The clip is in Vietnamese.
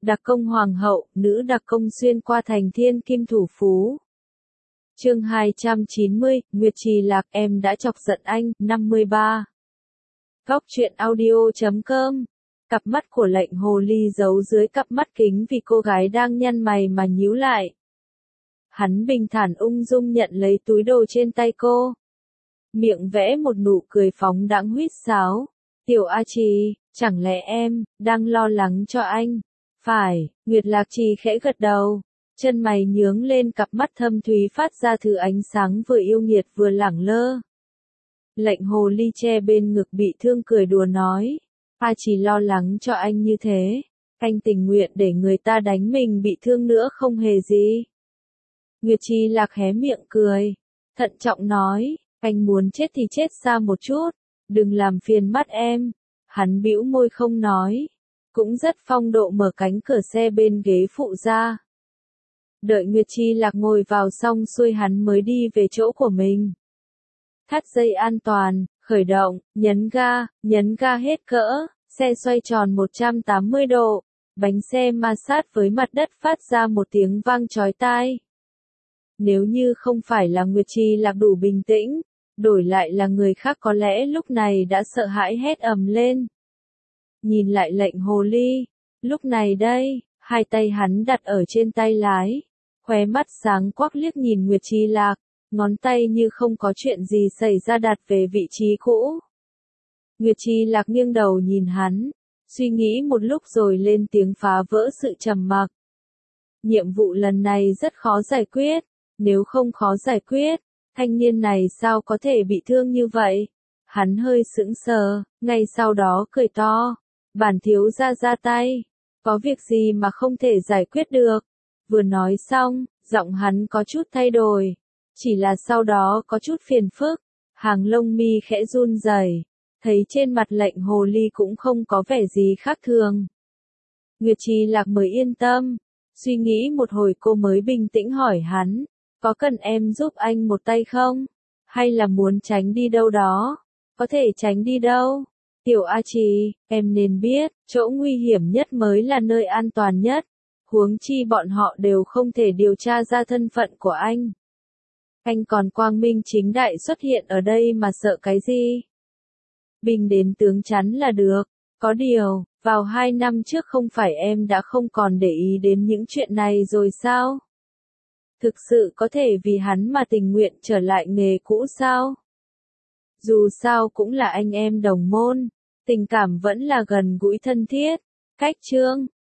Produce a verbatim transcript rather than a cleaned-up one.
Đặc công hoàng hậu, nữ đặc công xuyên qua thành thiên kim thủ phú. Chương hai trăm chín mươi, Nguyệt Trì Lạc, em đã chọc giận anh, năm mươi ba. Góc truyện audio chấm com. Cặp mắt của lệnh hồ ly giấu dưới cặp mắt kính vì cô gái đang nhăn mày mà nhíu lại. Hắn bình thản ung dung nhận lấy túi đồ trên tay cô. Miệng vẽ một nụ cười phóng đãng huýt sáo. Tiểu A Trì, chẳng lẽ em, đang lo lắng cho anh? Phải, Nguyệt Lạc Trì khẽ gật đầu. Chân mày nhướng lên, cặp mắt thâm thúy phát ra thứ ánh sáng vừa yêu nghiệt vừa lẳng lơ. Lệnh hồ ly che bên ngực bị thương cười đùa nói. A Trì lo lắng cho anh như thế. Anh tình nguyện để người ta đánh mình bị thương nữa không hề gì. Nguyệt Trì Lạc hé miệng cười. Thận trọng nói, anh muốn chết thì chết xa một chút. Đừng làm phiền mắt em. Hắn bĩu môi không nói. Cũng rất phong độ mở cánh cửa xe bên ghế phụ ra. Đợi Nguyệt Trì Lạc ngồi vào xong xuôi hắn mới đi về chỗ của mình. Thắt dây an toàn, khởi động, nhấn ga, nhấn ga hết cỡ, xe xoay tròn một trăm tám mươi độ, bánh xe ma sát với mặt đất phát ra một tiếng vang chói tai. Nếu như không phải là Nguyệt Trì Lạc đủ bình tĩnh, đổi lại là người khác có lẽ lúc này đã sợ hãi hét ầm lên. Nhìn lại lệnh hồ ly, lúc này đây, hai tay hắn đặt ở trên tay lái, khóe mắt sáng quắc liếc nhìn Nguyệt Trì Lạc, ngón tay như không có chuyện gì xảy ra đặt về vị trí cũ. Nguyệt Trì Lạc nghiêng đầu nhìn hắn, suy nghĩ một lúc rồi lên tiếng phá vỡ sự trầm mặc. Nhiệm vụ lần này rất khó giải quyết, nếu không khó giải quyết, thanh niên này sao có thể bị thương như vậy? Hắn hơi sững sờ, ngay sau đó cười to. Bản thiếu gia ra tay, có việc gì mà không thể giải quyết được. Vừa nói xong, giọng hắn có chút thay đổi, chỉ là sau đó có chút phiền phức, hàng lông mi khẽ run rẩy, thấy trên mặt lệnh hồ ly cũng không có vẻ gì khác thường. Nguyệt Trì Lạc mới yên tâm, suy nghĩ một hồi cô mới bình tĩnh hỏi hắn, có cần em giúp anh một tay không? Hay là muốn tránh đi đâu đó? Có thể tránh đi đâu? Tiểu A Trì, em nên biết, chỗ nguy hiểm nhất mới là nơi an toàn nhất. Huống chi bọn họ đều không thể điều tra ra thân phận của anh. Anh còn quang minh chính đại xuất hiện ở đây mà sợ cái gì? Binh đến tướng chắn là được. Có điều, vào hai năm trước không phải em đã không còn để ý đến những chuyện này rồi sao? Thực sự có thể vì hắn mà tình nguyện trở lại nghề cũ sao? Dù sao cũng là anh em đồng môn, tình cảm vẫn là gần gũi thân thiết. Cách chương